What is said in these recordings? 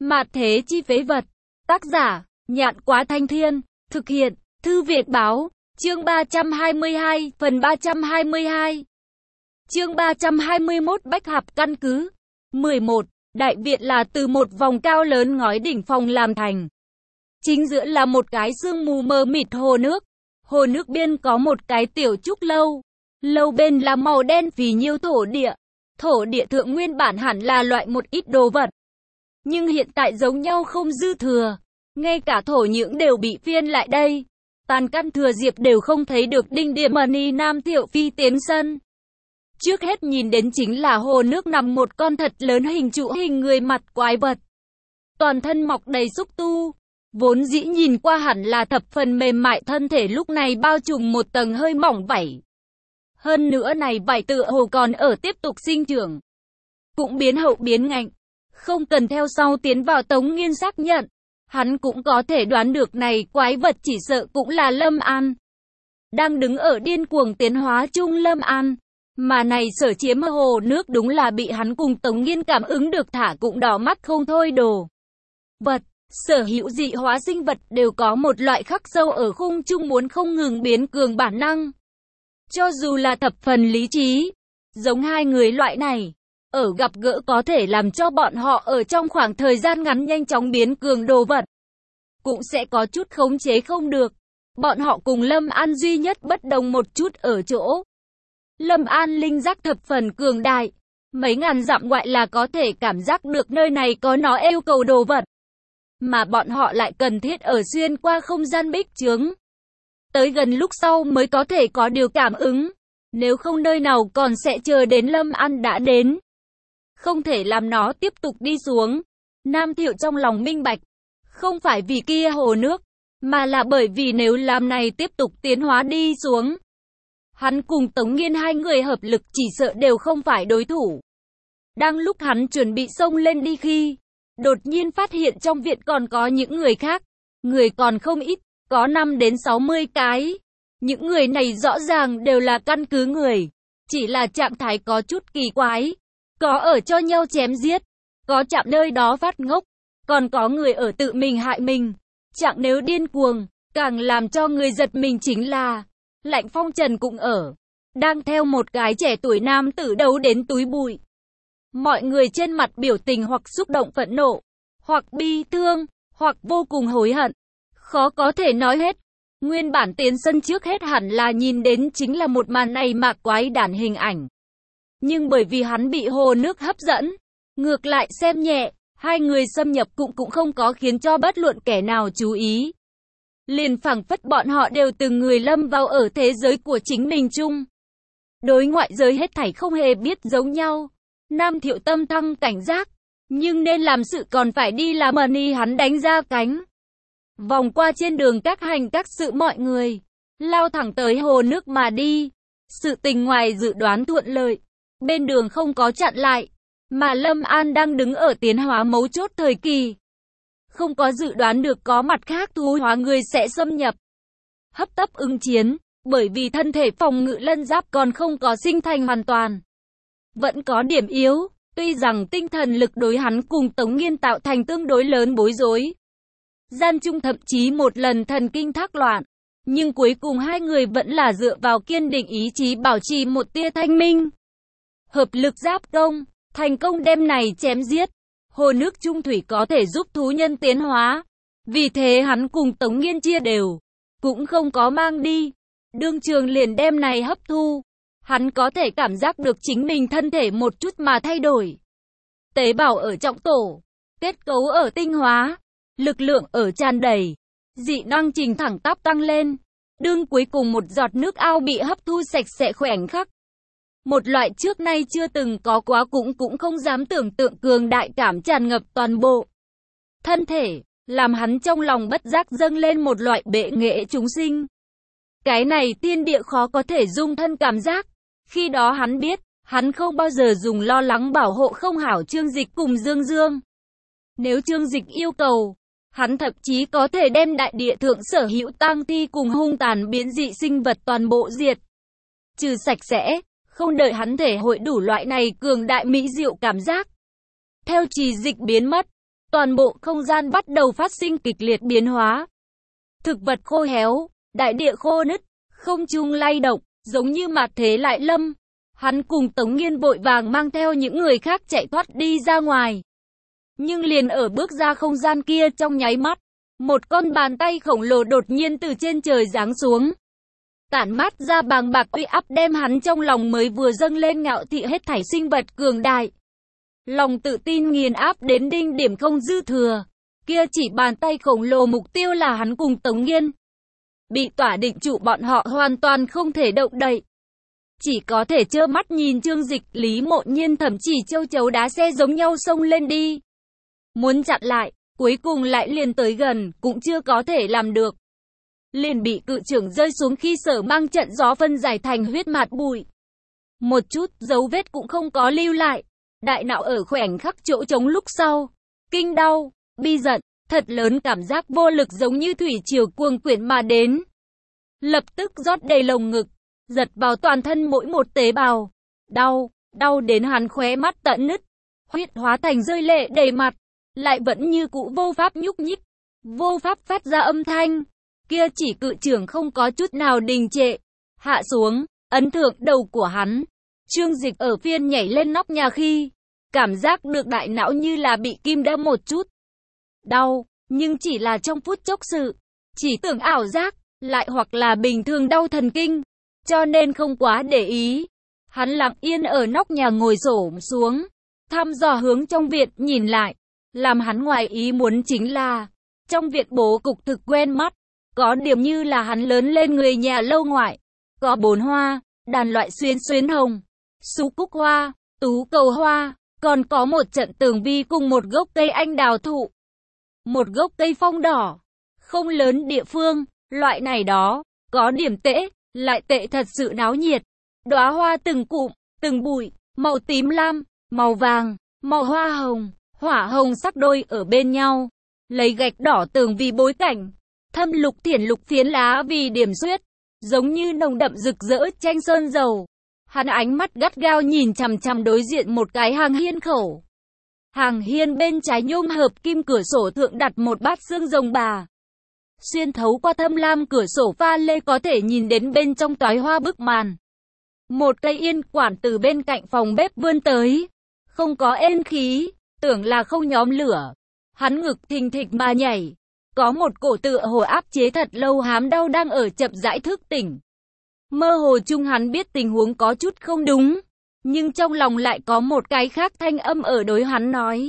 Mạt thế chi phế vật. Tác giả, Nhạn Quá Thanh Thiên. Thực hiện, Thư Việt Báo. Chương 322, phần 322. Chương 321 Bách Hạp căn cứ. 11. Đại viện là từ một vòng cao lớn ngói đỉnh phong làm thành. Chính giữa là một cái sương mù mờ mịt hồ nước. Hồ nước biên có một cái tiểu trúc lâu. Lâu bên là màu đen vì nhiều thổ địa. Thổ địa thượng nguyên bản hẳn là loại một ít đồ vật. Nhưng hiện tại giống nhau không dư thừa. Ngay cả thổ nhưỡng đều bị phiên lại đây. Tàn căn thừa diệp đều không thấy được đinh điểm mani nam thiệu phi tiến sân. Trước hết nhìn đến chính là hồ nước nằm một con thật lớn hình trụ hình người mặt quái vật. Toàn thân mọc đầy xúc tu. Vốn dĩ nhìn qua hẳn là thập phần mềm mại thân thể lúc này bao trùm một tầng hơi mỏng vảy. Hơn nữa này vảy tựa hồ còn ở tiếp tục sinh trưởng. Cũng biến hậu biến ngạnh. Không cần theo sau tiến vào Tống Nghiên xác nhận. Hắn cũng có thể đoán được này quái vật chỉ sợ cũng là Lâm An. Đang đứng ở điên cuồng tiến hóa chung Lâm An. Mà này sở chiếm hồ nước đúng là bị hắn cùng Tống Nghiên cảm ứng được thả cũng đỏ mắt không thôi đồ. Vật, sở hữu dị hóa sinh vật đều có một loại khắc sâu ở khung chung muốn không ngừng biến cường bản năng. Cho dù là thập phần lý trí, giống hai người loại này, ở gặp gỡ có thể làm cho bọn họ ở trong khoảng thời gian ngắn nhanh chóng biến cường đồ vật. Cũng sẽ có chút khống chế không được. Bọn họ cùng Lâm An duy nhất bất đồng một chút ở chỗ. Lâm An linh giác thập phần cường đại. Mấy ngàn dặm ngoại là có thể cảm giác được nơi này có nó yêu cầu đồ vật. Mà bọn họ lại cần thiết ở xuyên qua không gian bích chướng. Tới gần lúc sau mới có thể có điều cảm ứng. Nếu không nơi nào còn sẽ chờ đến Lâm An đã đến. Không thể làm nó tiếp tục đi xuống. Nam Thiệu trong lòng minh bạch. Không phải vì kia hồ nước, mà là bởi vì nếu làm này tiếp tục tiến hóa đi xuống. Hắn cùng Tống Nghiên hai người hợp lực chỉ sợ đều không phải đối thủ. Đang lúc hắn chuẩn bị xông lên đi khi, đột nhiên phát hiện trong viện còn có những người khác. Người còn không ít, có 5 đến 60 cái. Những người này rõ ràng đều là căn cứ người. Chỉ là trạng thái có chút kỳ quái. Có ở cho nhau chém giết, có chạm nơi đó phát ngốc. Còn có người ở tự mình hại mình. Chẳng nếu điên cuồng, càng làm cho người giật mình chính là Lạnh Phong Trần cũng ở. Đang theo một cái trẻ tuổi nam tử đấu đến túi bụi. Mọi người trên mặt biểu tình hoặc xúc động phẫn nộ, hoặc bi thương, hoặc vô cùng hối hận. Khó có thể nói hết. Nguyên bản tiến sân trước hết hẳn là nhìn đến chính là một màn này mà quái đản hình ảnh. Nhưng bởi vì hắn bị hồ nước hấp dẫn, ngược lại xem nhẹ. Hai người xâm nhập cũng không có khiến cho bất luận kẻ nào chú ý. Liền phảng phất bọn họ đều từng người lâm vào ở thế giới của chính mình chung. Đối ngoại giới hết thảy không hề biết giống nhau. Nam Thiệu tâm thăng cảnh giác. Nhưng nên làm sự còn phải đi làm mani hắn đánh ra cánh. Vòng qua trên đường các hành các sự mọi người. Lao thẳng tới hồ nước mà đi. Sự tình ngoài dự đoán thuận lợi. Bên đường không có chặn lại. Mà Lâm An đang đứng ở tiến hóa mấu chốt thời kỳ. Không có dự đoán được có mặt khác thú hóa người sẽ xâm nhập. Hấp tấp ứng chiến, bởi vì thân thể phòng ngự lân giáp còn không có sinh thành hoàn toàn. Vẫn có điểm yếu, tuy rằng tinh thần lực đối hắn cùng Tống Nghiên tạo thành tương đối lớn bối rối. Gian chung thậm chí một lần thần kinh thác loạn. Nhưng cuối cùng hai người vẫn là dựa vào kiên định ý chí bảo trì một tia thanh minh. Hợp lực giáp công. Thành công đem này chém giết. Hồ nước trung thủy có thể giúp thú nhân tiến hóa. Vì thế hắn cùng Tống Nghiên chia đều. Cũng không có mang đi. Đương trường liền đem này hấp thu. Hắn có thể cảm giác được chính mình thân thể một chút mà thay đổi. Tế bào ở trọng tổ. Kết cấu ở tinh hóa. Lực lượng ở tràn đầy. Dị năng trình thẳng tắp tăng lên. Đương cuối cùng một giọt nước ao bị hấp thu sạch sẽ khoảnh khắc. Một loại trước nay chưa từng có quá cũng không dám tưởng tượng cường đại cảm tràn ngập toàn bộ thân thể, làm hắn trong lòng bất giác dâng lên một loại bệ nghệ chúng sinh. Cái này thiên địa khó có thể dung thân cảm giác. Khi đó hắn biết, hắn không bao giờ dùng lo lắng bảo hộ không hảo Trương Dịch cùng Dương Dương. Nếu Trương Dịch yêu cầu, hắn thậm chí có thể đem đại địa thượng sở hữu tang thi cùng hung tàn biến dị sinh vật toàn bộ diệt. Trừ sạch sẽ. Không đợi hắn thể hội đủ loại này cường đại mỹ diệu cảm giác. Theo Trì Dịch biến mất, toàn bộ không gian bắt đầu phát sinh kịch liệt biến hóa. Thực vật khô héo, đại địa khô nứt, không trung lay động, giống như mạt thế lại lâm. Hắn cùng Tống Nghiên vội vàng mang theo những người khác chạy thoát đi ra ngoài. Nhưng liền ở bước ra không gian kia trong nháy mắt, một con bàn tay khổng lồ đột nhiên từ trên trời giáng xuống. Tản mát ra bàng bạc uy áp đem hắn trong lòng mới vừa dâng lên ngạo thị hết thảy sinh vật cường đại. Lòng tự tin nghiền áp đến đỉnh điểm không dư thừa. Kia chỉ bàn tay khổng lồ mục tiêu là hắn cùng Tống Nghiên. Bị tỏa định trụ bọn họ hoàn toàn không thể động đậy. Chỉ có thể trơ mắt nhìn Trương Dịch, Lý Mộ Nhiên thậm chí Châu Chấu đá xe giống nhau xông lên đi. Muốn chặn lại, cuối cùng lại liền tới gần, cũng chưa có thể làm được. Liền bị cự trưởng rơi xuống khi Sở Mang trận gió phân giải thành huyết mạt bụi. Một chút dấu vết cũng không có lưu lại. Đại não ở khoảnh khắc chỗ trống lúc sau. Kinh đau, bi giận, thật lớn cảm giác vô lực giống như thủy triều cuồng quyển mà đến. Lập tức rót đầy lồng ngực, giật vào toàn thân mỗi một tế bào. Đau, đau đến hắn khóe mắt tận nứt. Huyết hóa thành rơi lệ đầy mặt. Lại vẫn như cũ vô pháp nhúc nhích. Vô pháp phát ra âm thanh. Kia chỉ cự trưởng không có chút nào đình trệ. Hạ xuống, ấn thượng đầu của hắn. Trương Dịch ở phiên nhảy lên nóc nhà khi, cảm giác được đại não như là bị kim đâm một chút. Đau, nhưng chỉ là trong phút chốc sự. Chỉ tưởng ảo giác, lại hoặc là bình thường đau thần kinh. Cho nên không quá để ý. Hắn lặng yên ở nóc nhà ngồi xổm xuống. Thăm dò hướng trong viện nhìn lại. Làm hắn ngoài ý muốn chính là, trong viện bố cục thực quen mắt. Có điểm như là hắn lớn lên người nhà lâu ngoại. Có 4 hoa, đàn loại xuyến hồng, sú cúc hoa, tú cầu hoa. Còn có một trận tường vi cùng một gốc cây anh đào thụ. Một gốc cây phong đỏ. Không lớn địa phương, loại này đó, có điểm tễ, lại tệ thật sự náo nhiệt. Đóa hoa từng cụm, từng bụi, màu tím lam, màu vàng, màu hoa hồng, hỏa hồng sắc đôi ở bên nhau. Lấy gạch đỏ tường vì bối cảnh. Thâm lục thiển lục phiến lá vì điểm xuyết. Giống như nồng đậm rực rỡ tranh sơn dầu. Hắn ánh mắt gắt gao nhìn chằm chằm đối diện một cái hàng hiên khẩu. Hàng hiên bên trái nhôm hợp kim cửa sổ thượng đặt một bát xương rồng bà. Xuyên thấu qua thâm lam cửa sổ pha lê có thể nhìn đến bên trong toái hoa bức màn. Một cây yên quản từ bên cạnh phòng bếp vươn tới. Không có ên khí, tưởng là không nhóm lửa. Hắn ngực thình thịch mà nhảy. Có một cổ tựa hồ áp chế thật lâu hám đau đang ở chậm rãi thức tỉnh. Mơ hồ chung hắn biết tình huống có chút không đúng. Nhưng trong lòng lại có một cái khác thanh âm ở đối hắn nói.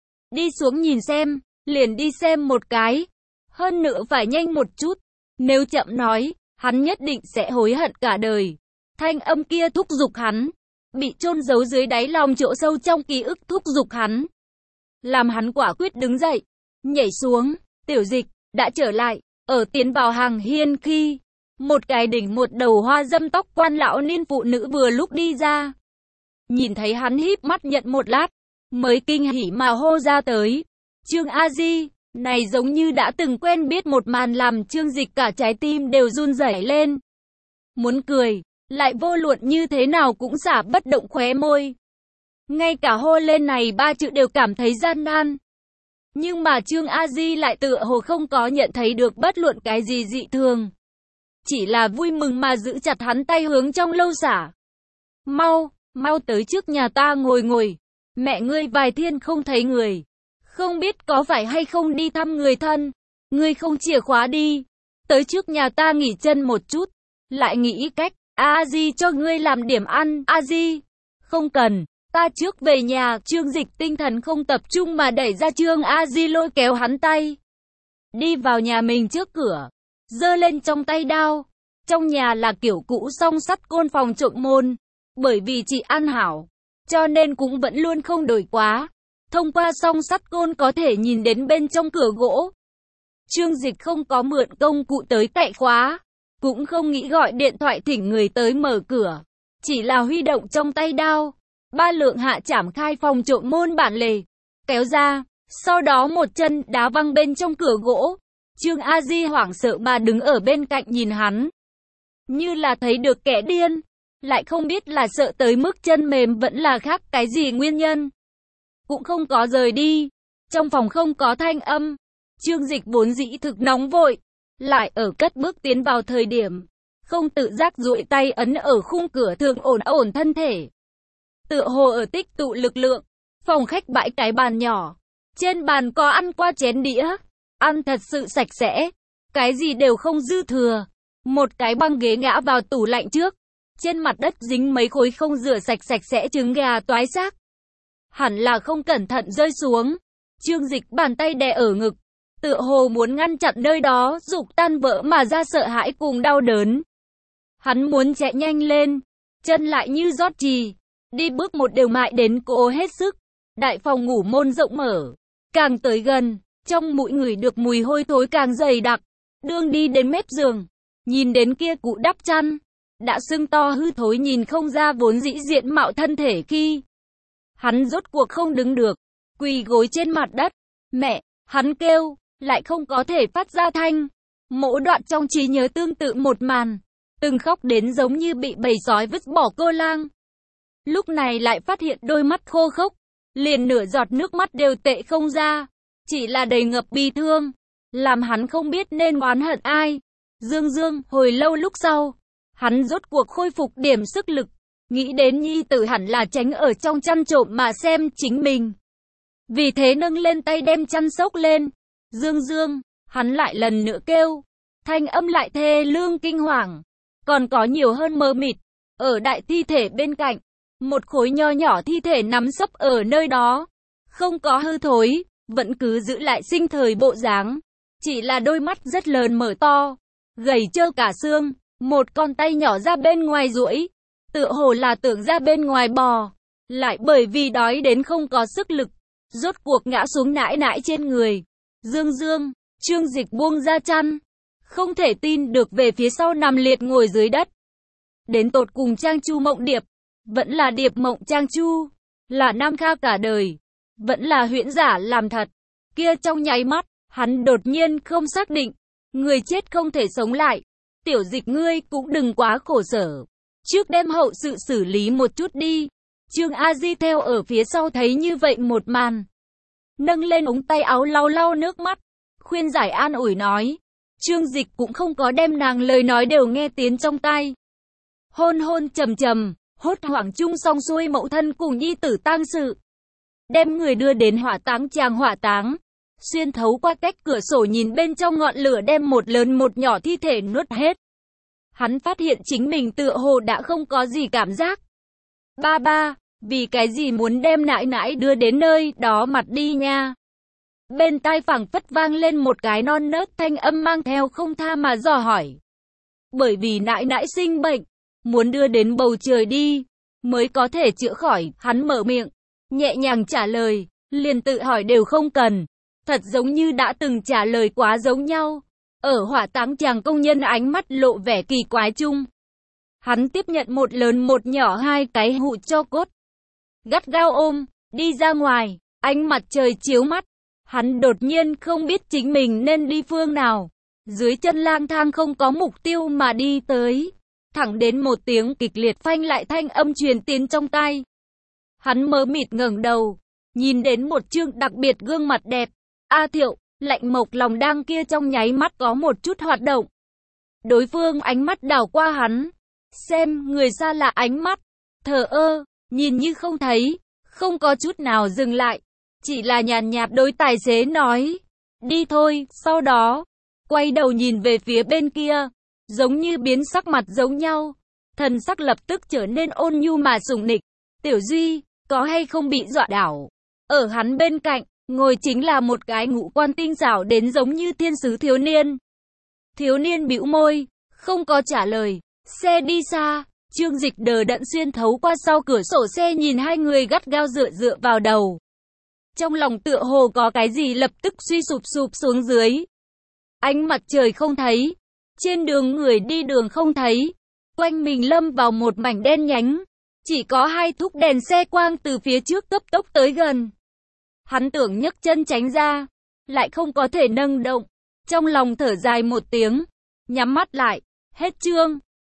Đi xuống nhìn xem, liền đi xem một cái. Hơn nữa phải nhanh một chút. Nếu chậm nói, hắn nhất định sẽ hối hận cả đời. Thanh âm kia thúc giục hắn. Bị chôn giấu dưới đáy lòng chỗ sâu trong ký ức thúc giục hắn. Làm hắn quả quyết đứng dậy. Nhảy xuống, Tiểu Dịch, đã trở lại. Ở tiến vào hàng hiên khi, một cái đỉnh một đầu hoa dâm tóc quan lão niên phụ nữ vừa lúc đi ra. Nhìn thấy hắn híp mắt nhận một lát, mới kinh hỉ mà hô ra tới. Trương A Di, này giống như đã từng quen biết một màn làm Trương Dịch cả trái tim đều run rẩy lên. Muốn cười, lại vô luận như thế nào cũng xả bất động khóe môi. Ngay cả hô lên này 3 chữ đều cảm thấy gian nan. Nhưng mà Trương A Di lại tựa hồ không có nhận thấy được bất luận cái gì dị thường. Chỉ là vui mừng mà giữ chặt hắn tay hướng trong lâu xả. Mau, mau tới trước nhà ta ngồi. Mẹ ngươi vài thiên không thấy người. Không biết có phải hay không đi thăm người thân. Ngươi không chìa khóa đi. Tới trước nhà ta nghỉ chân một chút. Lại nghĩ cách, A Di cho ngươi làm điểm ăn. A Di, không cần. Ta trước về nhà. Trương Dịch tinh thần không tập trung mà đẩy ra Trương A Di lôi kéo hắn tay. Đi vào nhà mình trước cửa. Giơ lên trong tay đao. Trong nhà là kiểu cũ song sắt côn phòng trộm môn. Bởi vì chị ăn hảo, cho nên cũng vẫn luôn không đổi quá. Thông qua song sắt côn có thể nhìn đến bên trong cửa gỗ. Trương Dịch không có mượn công cụ tới cậy khóa. Cũng không nghĩ gọi điện thoại thỉnh người tới mở cửa. Chỉ là huy động trong tay đao. 3 lượng hạ chảm khai phòng trộm môn bản lề. Kéo ra. Sau đó một chân đá văng bên trong cửa gỗ. Trương A Di hoảng sợ mà đứng ở bên cạnh nhìn hắn. Như là thấy được kẻ điên. Lại không biết là sợ tới mức chân mềm vẫn là khác cái gì nguyên nhân. Cũng không có rời đi. Trong phòng không có thanh âm. Trương Dịch vốn dĩ thực nóng vội, lại ở cất bước tiến vào thời điểm, không tự giác duỗi tay ấn ở khung cửa thường ổn ổn thân thể. Tựa hồ ở tích tụ lực lượng, phòng khách bãi cái bàn nhỏ. Trên bàn có ăn qua chén đĩa, ăn thật sự sạch sẽ, cái gì đều không dư thừa. Một cái băng ghế ngã vào tủ lạnh trước, trên mặt đất dính mấy khối không rửa sạch sẽ trứng gà toái xác. Hẳn là không cẩn thận rơi xuống. Trương Dịch bàn tay đè ở ngực, tựa hồ muốn ngăn chặn nơi đó dục tan vỡ mà ra sợ hãi cùng đau đớn. Hắn muốn chạy nhanh lên, chân lại như rót trì, đi bước một đều mại đến cố hết sức. Đại phòng ngủ môn rộng mở, càng tới gần, trong mũi người được mùi hôi thối càng dày đặc. Đương đi đến mép giường, nhìn đến kia cụ đắp chăn, đã sưng to hư thối nhìn không ra vốn dĩ diện mạo thân thể khi. Hắn rốt cuộc không đứng được, quỳ gối trên mặt đất. Mẹ, hắn kêu, lại không có thể phát ra thanh. Mỗi đoạn trong trí nhớ tương tự một màn, từng khóc đến giống như bị bầy sói vứt bỏ cô lang. Lúc này lại phát hiện đôi mắt khô khốc, liền nửa giọt nước mắt đều tệ không ra, chỉ là đầy ngập bi thương, làm hắn không biết nên oán hận ai. Dương, hồi lâu lúc sau, hắn rốt cuộc khôi phục điểm sức lực, nghĩ đến nhi tử hẳn là tránh ở trong chăn trộm mà xem chính mình. Vì thế nâng lên tay đem chăn xốc lên. Dương, hắn lại lần nữa kêu, thanh âm lại thê lương kinh hoàng, còn có nhiều hơn mờ mịt. Ở đại thi thể bên cạnh, một khối nho nhỏ thi thể nằm sấp ở nơi đó, không có hư thối, vẫn cứ giữ lại sinh thời bộ dáng, chỉ là đôi mắt rất lớn mở to, gầy trơ cả xương, một con tay nhỏ ra bên ngoài duỗi, tựa hồ là tưởng ra bên ngoài bò, lại bởi vì đói đến không có sức lực, rốt cuộc ngã xuống nãi nãi trên người. Dương, Trương Dịch buông ra chăn, không thể tin được về phía sau nằm liệt ngồi dưới đất. Đến tột cùng Trang Chu Mộng Điệp, vẫn là Điệp Mộng Trang Chu, là Nam Kha cả đời, vẫn là huyễn giả làm thật. Kia trong nháy mắt, hắn đột nhiên không xác định, người chết không thể sống lại. Tiểu Dịch ngươi cũng đừng quá khổ sở, trước đem hậu sự xử lý một chút đi. Trương A Di theo ở phía sau thấy như vậy một màn, nâng lên ống tay áo lau nước mắt, khuyên giải an ủi nói. Trương Dịch cũng không có đem nàng lời nói đều nghe tiến trong tai. Hôn trầm, hốt hoảng chung xong xuôi mẫu thân cùng nhi tử tang sự, đem người đưa đến hỏa táng tràng hỏa táng, xuyên thấu qua cách cửa sổ nhìn bên trong ngọn lửa đem một lớn một nhỏ thi thể nuốt hết. Hắn phát hiện chính mình tựa hồ đã không có gì cảm giác. Ba, vì cái gì muốn đem nãi nãi đưa đến nơi đó mặt đi nha? Bên tai phảng phất vang lên một cái non nớt thanh âm mang theo không tha mà dò hỏi. Bởi vì nãi nãi sinh bệnh, muốn đưa đến bầu trời đi, mới có thể chữa khỏi. Hắn mở miệng, nhẹ nhàng trả lời, liền tự hỏi đều không cần. Thật giống như đã từng trả lời quá giống nhau. Ở hỏa táng chàng công nhân ánh mắt lộ vẻ kỳ quái chung. Hắn tiếp nhận một lớn một nhỏ hai cái hũ tro cốt, gắt gao ôm, đi ra ngoài. Ánh mặt trời chiếu mắt, hắn đột nhiên không biết chính mình nên đi phương nào. Dưới chân lang thang không có mục tiêu mà đi tới, thẳng đến một tiếng kịch liệt phanh lại thanh âm truyền tiến trong tai. Hắn mờ mịt ngẩng đầu, nhìn đến một trương đặc biệt gương mặt đẹp. A Thiệu, Lạnh Mộc lòng đang kia trong nháy mắt có một chút hoạt động. Đối phương ánh mắt đảo qua hắn, xem người xa lạ ánh mắt, thờ ơ, nhìn như không thấy, không có chút nào dừng lại, chỉ là nhàn nhạt đối tài xế nói, đi thôi. Sau đó, quay đầu nhìn về phía bên kia, giống như biến sắc mặt giống nhau, thần sắc lập tức trở nên ôn nhu mà sủng nịch. Tiểu Duy, có hay không bị dọa đảo? Ở hắn bên cạnh, ngồi chính là một cái ngũ quan tinh xảo đến giống như thiên sứ thiếu niên. Thiếu niên bĩu môi, không có trả lời. Xe đi xa, Trương Dịch đờ đẫn xuyên thấu qua sau cửa sổ xe nhìn hai người gắt gao dựa vào đầu. Trong lòng tựa hồ có cái gì lập tức suy sụp xuống dưới. Ánh mặt trời không thấy, trên đường người đi đường không thấy, quanh mình lâm vào một mảnh đen nhánh, chỉ có hai thúc đèn xe quang từ phía trước cấp tốc tới gần. Hắn tưởng nhấc chân tránh ra, lại không có thể nâng động, trong lòng thở dài một tiếng, nhắm mắt lại. Hết chương.